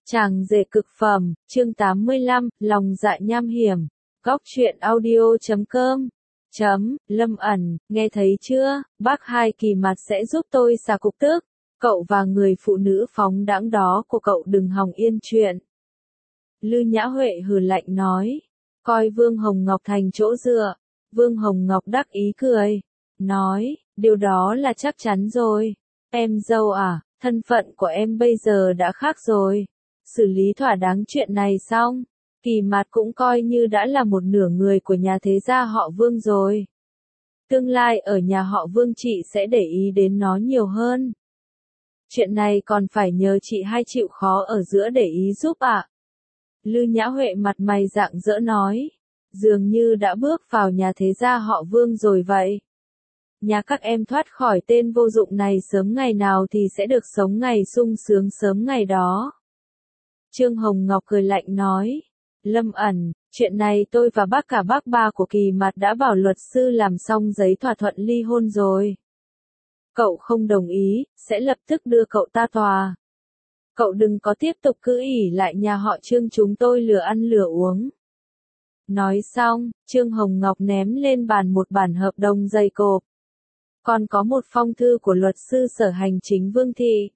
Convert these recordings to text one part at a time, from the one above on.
Chàng rể cực phẩm, chương 85, lòng dạ nham hiểm. Góc truyện audio.com. Lâm ẩn, nghe thấy chưa, bác Hai Kỳ Mặt sẽ giúp tôi xả cục tức. Cậu và người phụ nữ phóng đãng đó của cậu đừng hòng yên chuyện. Lư Nhã Huệ hừ lạnh nói. Coi Vương Hồng Ngọc thành chỗ dựa. Vương Hồng Ngọc đắc ý cười. Nói, điều đó là chắc chắn rồi. Em dâu à, thân phận của em bây giờ đã khác rồi. Xử lý thỏa đáng chuyện này xong, Kỳ Mạt cũng coi như đã là một nửa người của nhà thế gia họ Vương rồi. Tương lai ở nhà họ Vương chị sẽ để ý đến nó nhiều hơn. Chuyện này còn phải nhờ chị Hai chịu khó ở giữa để ý giúp ạ. Lư Nhã Huệ mặt mày rạng rỡ nói, dường như đã bước vào nhà thế gia họ Vương rồi vậy. Nhà các em thoát khỏi tên vô dụng này sớm ngày nào thì sẽ được sống ngày sung sướng sớm ngày đó. Trương Hồng Ngọc cười lạnh nói, Lâm ẩn, chuyện này tôi và bác ba của Kỳ Mạt đã bảo luật sư làm xong giấy thỏa thuận ly hôn rồi. Cậu không đồng ý, sẽ lập tức đưa cậu ta tòa. Cậu đừng có tiếp tục cứ ỷ lại nhà họ Trương chúng tôi lừa ăn lừa uống. Nói xong, Trương Hồng Ngọc ném lên bàn một bản hợp đồng dày cộp. Còn có một phong thư của luật sư sở hành chính Vương Thị.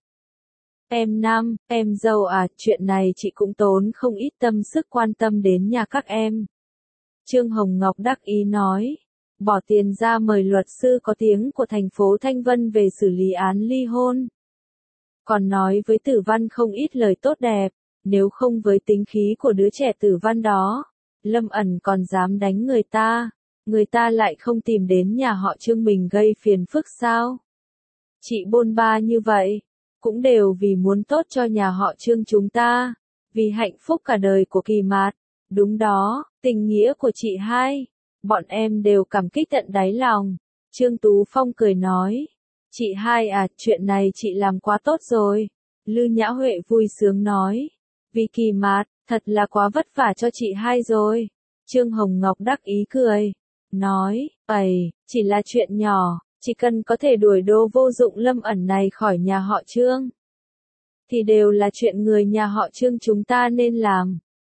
Em dâu à, chuyện này chị cũng tốn không ít tâm sức quan tâm đến nhà các em. Trương Hồng Ngọc đắc ý nói, bỏ tiền ra mời luật sư có tiếng của thành phố Thanh Vân về xử lý án ly hôn. Còn nói với Tử Văn không ít lời tốt đẹp, nếu không với tính khí của đứa trẻ Tử Văn đó, Lâm ẩn còn dám đánh người ta lại không tìm đến nhà họ Trương mình gây phiền phức sao? Chị bôn ba như vậy, cũng đều vì muốn tốt cho nhà họ Trương chúng ta, vì hạnh phúc cả đời của Kỳ Mạt. Đúng đó, tình nghĩa của chị Hai, bọn em đều cảm kích tận đáy lòng. Trương Tú Phong cười nói, chị Hai à, chuyện này chị làm quá tốt rồi. Lư Nhã Huệ vui sướng nói, vì Kỳ Mạt, thật là quá vất vả cho chị Hai rồi. Trương Hồng Ngọc đắc ý cười, nói, chỉ là chuyện nhỏ. Chỉ cần có thể đuổi đồ vô dụng Lâm ẩn này khỏi nhà họ Trương, thì đều là chuyện người nhà họ Trương chúng ta nên làm.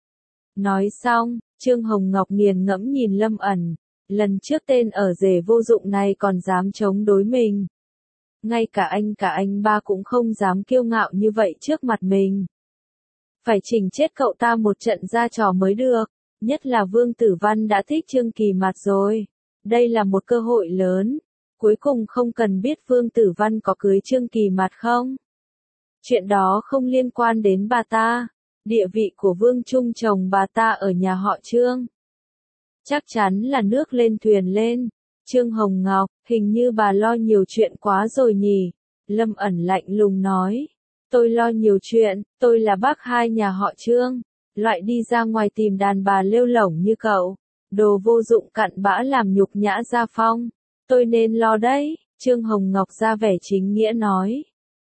Nói xong, Trương Hồng Ngọc nghiền ngẫm nhìn Lâm ẩn, lần trước tên ở rể vô dụng này còn dám chống đối mình. Ngay cả anh ba cũng không dám kiêu ngạo như vậy trước mặt mình. Phải chỉnh chết cậu ta một trận ra trò mới được, nhất là Vương Tử Văn đã thích Trương Kỳ Mạt rồi. Đây là một cơ hội lớn. Cuối cùng không cần biết Vương Tử Văn có cưới Trương Kỳ Mạt không. Chuyện đó không liên quan đến bà ta. Địa vị của Vương Trung chồng bà ta ở nhà họ Trương. Chắc chắn là nước lên thuyền lên. Trương Hồng Ngọc, hình như bà lo nhiều chuyện quá rồi nhỉ. Lâm ẩn lạnh lùng nói. Tôi lo nhiều chuyện, tôi là bác Hai nhà họ Trương. Loại đi ra ngoài tìm đàn bà lêu lổng như cậu. Đồ vô dụng cặn bã làm nhục nhã gia phong. Tôi nên lo đấy, Trương Hồng Ngọc ra vẻ chính nghĩa nói.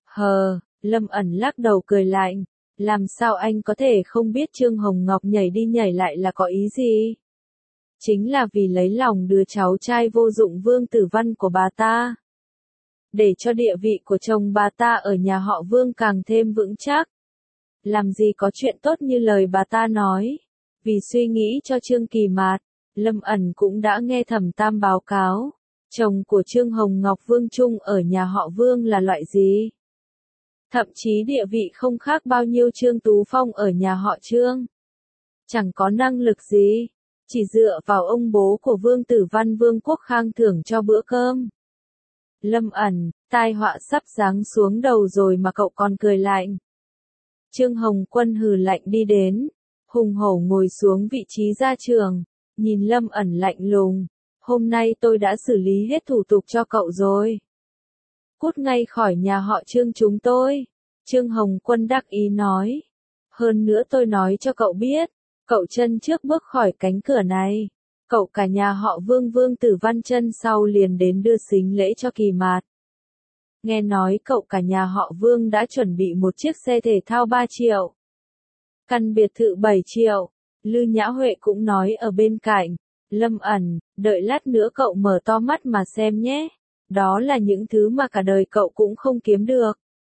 Lâm ẩn lắc đầu cười lạnh. Làm sao anh có thể không biết Trương Hồng Ngọc nhảy đi nhảy lại là có ý gì? Chính là vì lấy lòng đứa cháu trai vô dụng Vương Tử Văn của bà ta. Để cho địa vị của chồng bà ta ở nhà họ Vương càng thêm vững chắc. Làm gì có chuyện tốt như lời bà ta nói. Vì suy nghĩ cho Trương Kỳ Mạt, Lâm ẩn cũng đã nghe Thẩm Tam báo cáo. Chồng của Trương Hồng Ngọc Vương Trung ở nhà họ Vương là loại gì? Thậm chí địa vị không khác bao nhiêu Trương Tú Phong ở nhà họ Trương. Chẳng có năng lực gì, chỉ dựa vào ông bố của Vương Tử Văn Vương Quốc Khang thưởng cho bữa cơm. Lâm ẩn, tai họa sắp giáng xuống đầu rồi mà cậu còn cười lạnh. Trương Hồng Quân hừ lạnh đi đến, hùng hổ ngồi xuống vị trí gia trưởng, nhìn Lâm ẩn lạnh lùng. Hôm nay tôi đã xử lý hết thủ tục cho cậu rồi. Cút ngay khỏi nhà họ Trương chúng tôi. Trương Hồng Quân đắc ý nói. Hơn nữa tôi nói cho cậu biết, cậu chân trước bước khỏi cánh cửa này, cậu cả nhà họ Vương Vương Tử Văn chân sau liền đến đưa sính lễ cho Kỳ Mạt. Nghe nói cậu cả nhà họ Vương đã chuẩn bị một chiếc xe thể thao 3 triệu. Căn biệt thự 7 triệu. Lư Nhã Huệ cũng nói ở bên cạnh. Lâm ẩn, đợi lát nữa cậu mở to mắt mà xem nhé. Đó là những thứ mà cả đời cậu cũng không kiếm được.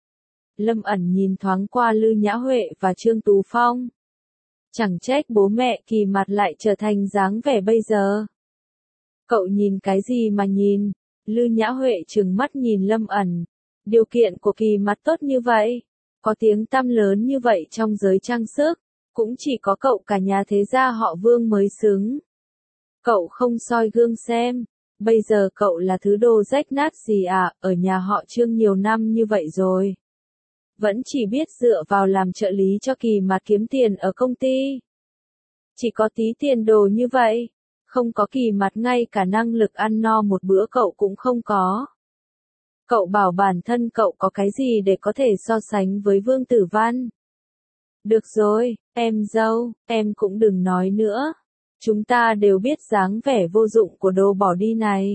Lâm ẩn nhìn thoáng qua Lư Nhã Huệ và Trương Tú Phong. Chẳng trách bố mẹ Kỳ Mạt lại trở thành dáng vẻ bây giờ. Cậu nhìn cái gì mà nhìn? Lư Nhã Huệ trừng mắt nhìn Lâm ẩn. Điều kiện của Kỳ Mạt tốt như vậy, có tiếng tăm lớn như vậy trong giới trang sức, cũng chỉ có cậu cả nhà thế gia họ Vương mới xứng. Cậu không soi gương xem, bây giờ cậu là thứ đồ rách nát gì à, ở nhà họ Trương nhiều năm như vậy rồi. Vẫn chỉ biết dựa vào làm trợ lý cho Kỳ Mạt kiếm tiền ở công ty. Chỉ có tí tiền đồ như vậy, không có Kỳ Mạt ngay cả năng lực ăn no một bữa cậu cũng không có. Cậu bảo bản thân cậu có cái gì để có thể so sánh với Vương Tử Văn. Được rồi, em dâu, em cũng đừng nói nữa. Chúng ta đều biết dáng vẻ vô dụng của đồ bỏ đi này.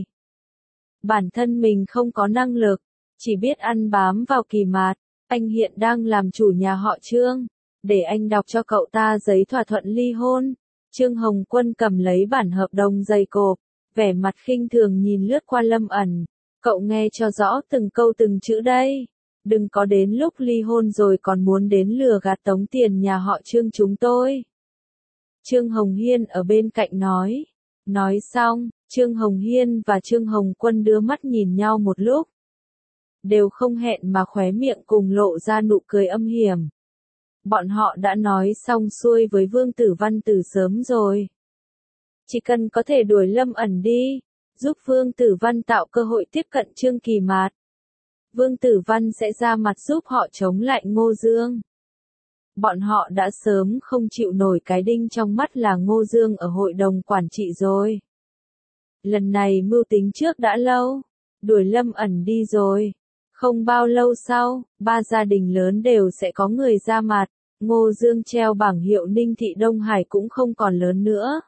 Bản thân mình không có năng lực, chỉ biết ăn bám vào Kỳ Mạt. Anh hiện đang làm chủ nhà họ Trương, để anh đọc cho cậu ta giấy thỏa thuận ly hôn. Trương Hồng Quân cầm lấy bản hợp đồng dày cộp, vẻ mặt khinh thường nhìn lướt qua Lâm ẩn. Cậu nghe cho rõ từng câu từng chữ đây. Đừng có đến lúc ly hôn rồi còn muốn đến lừa gạt tống tiền nhà họ Trương chúng tôi. Trương Hồng Hiên ở bên cạnh nói. Nói xong, Trương Hồng Hiên và Trương Hồng Quân đưa mắt nhìn nhau một lúc. Đều không hẹn mà khóe miệng cùng lộ ra nụ cười âm hiểm. Bọn họ đã nói xong xuôi với Vương Tử Văn từ sớm rồi. Chỉ cần có thể đuổi Lâm ẩn đi, giúp Vương Tử Văn tạo cơ hội tiếp cận Trương Kỳ Mạt. Vương Tử Văn sẽ ra mặt giúp họ chống lại Ngô Dương. Bọn họ đã sớm không chịu nổi cái đinh trong mắt là Ngô Dương ở hội đồng quản trị rồi. Lần này mưu tính trước đã lâu, đuổi Lâm ẩn đi rồi. Không bao lâu sau, ba gia đình lớn đều sẽ có người ra mặt. Ngô Dương treo bảng hiệu Ninh Thị Đông Hải cũng không còn lớn nữa.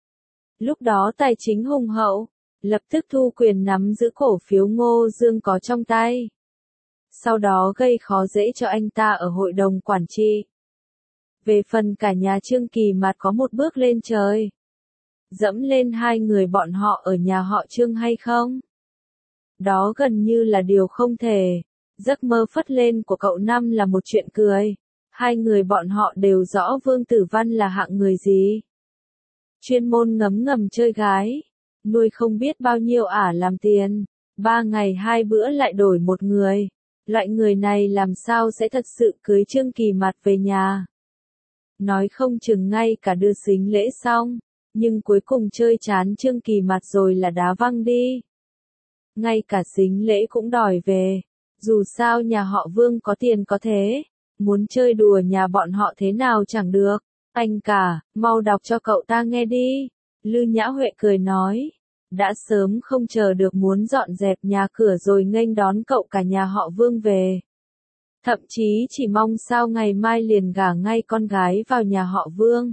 Lúc đó tài chính hùng hậu, lập tức thu quyền nắm giữ cổ phiếu Ngô Dương có trong tay. Sau đó gây khó dễ cho anh ta ở hội đồng quản trị. Về phần cả nhà Trương Kỳ Mạt có một bước lên trời. Dẫm lên hai người bọn họ ở nhà họ Trương hay không? Đó gần như là điều không thể. Giấc mơ phất lên của cậu Năm là một chuyện cười. Hai người bọn họ đều rõ Vương Tử Văn là hạng người gì. Chuyên môn ngấm ngầm chơi gái. Nuôi không biết bao nhiêu ả làm tiền. 3 ngày 2 bữa lại đổi một người. Loại người này làm sao sẽ thật sự cưới Trương Kỳ Mạt về nhà. Nói không chừng ngay cả đưa sính lễ xong. Nhưng cuối cùng chơi chán Trương Kỳ Mạt rồi là đá văng đi. Ngay cả sính lễ cũng đòi về. Dù sao nhà họ Vương có tiền có thế. Muốn chơi đùa nhà bọn họ thế nào chẳng được. Anh cả, mau đọc cho cậu ta nghe đi. Lư Nhã Huệ cười nói. Đã sớm không chờ được muốn dọn dẹp nhà cửa rồi nghênh đón cậu cả nhà họ Vương về. Thậm chí chỉ mong sao ngày mai liền gả ngay con gái vào nhà họ Vương.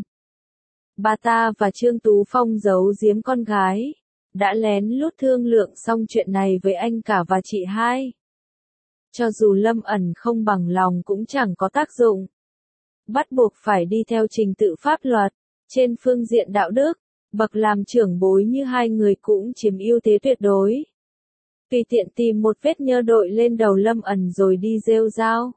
Bà ta và Trương Tú Phong giấu giếm con gái. Đã lén lút thương lượng xong chuyện này với anh cả và chị hai. Cho dù Lâm ẩn không bằng lòng cũng chẳng có tác dụng. Bắt buộc phải đi theo trình tự pháp luật. Trên phương diện đạo đức, bậc làm trưởng bối như hai người cũng chiếm ưu thế tuyệt đối. Tùy tiện tìm một vết nhơ đội lên đầu Lâm ẩn rồi đi rêu rao.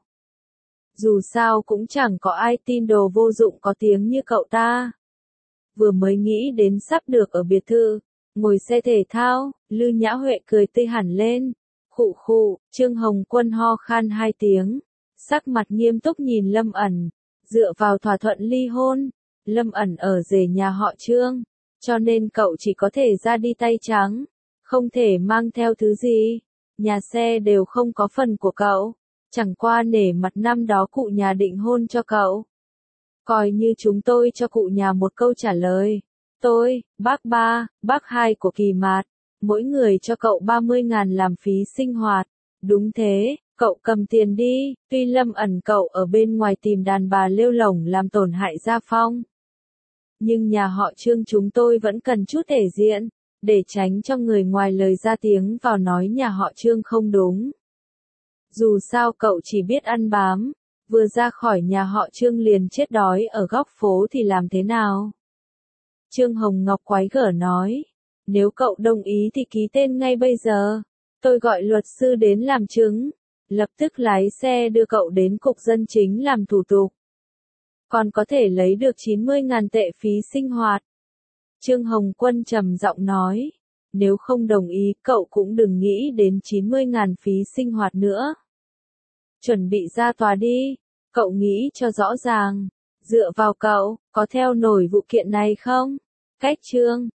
Dù sao cũng chẳng có ai tin đồ vô dụng có tiếng như cậu ta. Vừa mới nghĩ đến sắp được ở biệt thự, ngồi xe thể thao, Lư Nhã Huệ cười tươi hẳn lên. Khụ khụ, Trương Hồng Quân ho khan 2 tiếng. Sắc mặt nghiêm túc nhìn Lâm ẩn. Dựa vào thỏa thuận ly hôn, Lâm ẩn ở rể nhà họ Trương. Cho nên cậu chỉ có thể ra đi tay trắng. Không thể mang theo thứ gì. Nhà xe đều không có phần của cậu. Chẳng qua nể mặt năm đó cụ nhà định hôn cho cậu. Coi như chúng tôi cho cụ nhà một câu trả lời. Tôi, bác ba, bác hai của Kỳ Mạt. Mỗi người cho cậu 30.000 làm phí sinh hoạt. Đúng thế, cậu cầm tiền đi. Tuy Lâm ẩn cậu ở bên ngoài tìm đàn bà lêu lổng làm tổn hại gia phong. Nhưng nhà họ Trương chúng tôi vẫn cần chút thể diện. Để tránh cho người ngoài lời ra tiếng vào nói nhà họ Trương không đúng. Dù sao cậu chỉ biết ăn bám. Vừa ra khỏi nhà họ Trương liền chết đói ở góc phố thì làm thế nào? Trương Hồng Ngọc quái gở nói. Nếu cậu đồng ý thì ký tên ngay bây giờ. Tôi gọi luật sư đến làm chứng. Lập tức lái xe đưa cậu đến cục dân chính làm thủ tục. Còn có thể lấy được 90.000 tệ phí sinh hoạt. Trương Hồng Quân trầm giọng nói. Nếu không đồng ý cậu cũng đừng nghĩ đến 90.000 phí sinh hoạt nữa. Chuẩn bị ra tòa đi. Cậu nghĩ cho rõ ràng. Dựa vào cậu, có theo nổi vụ kiện này không? Cách Trương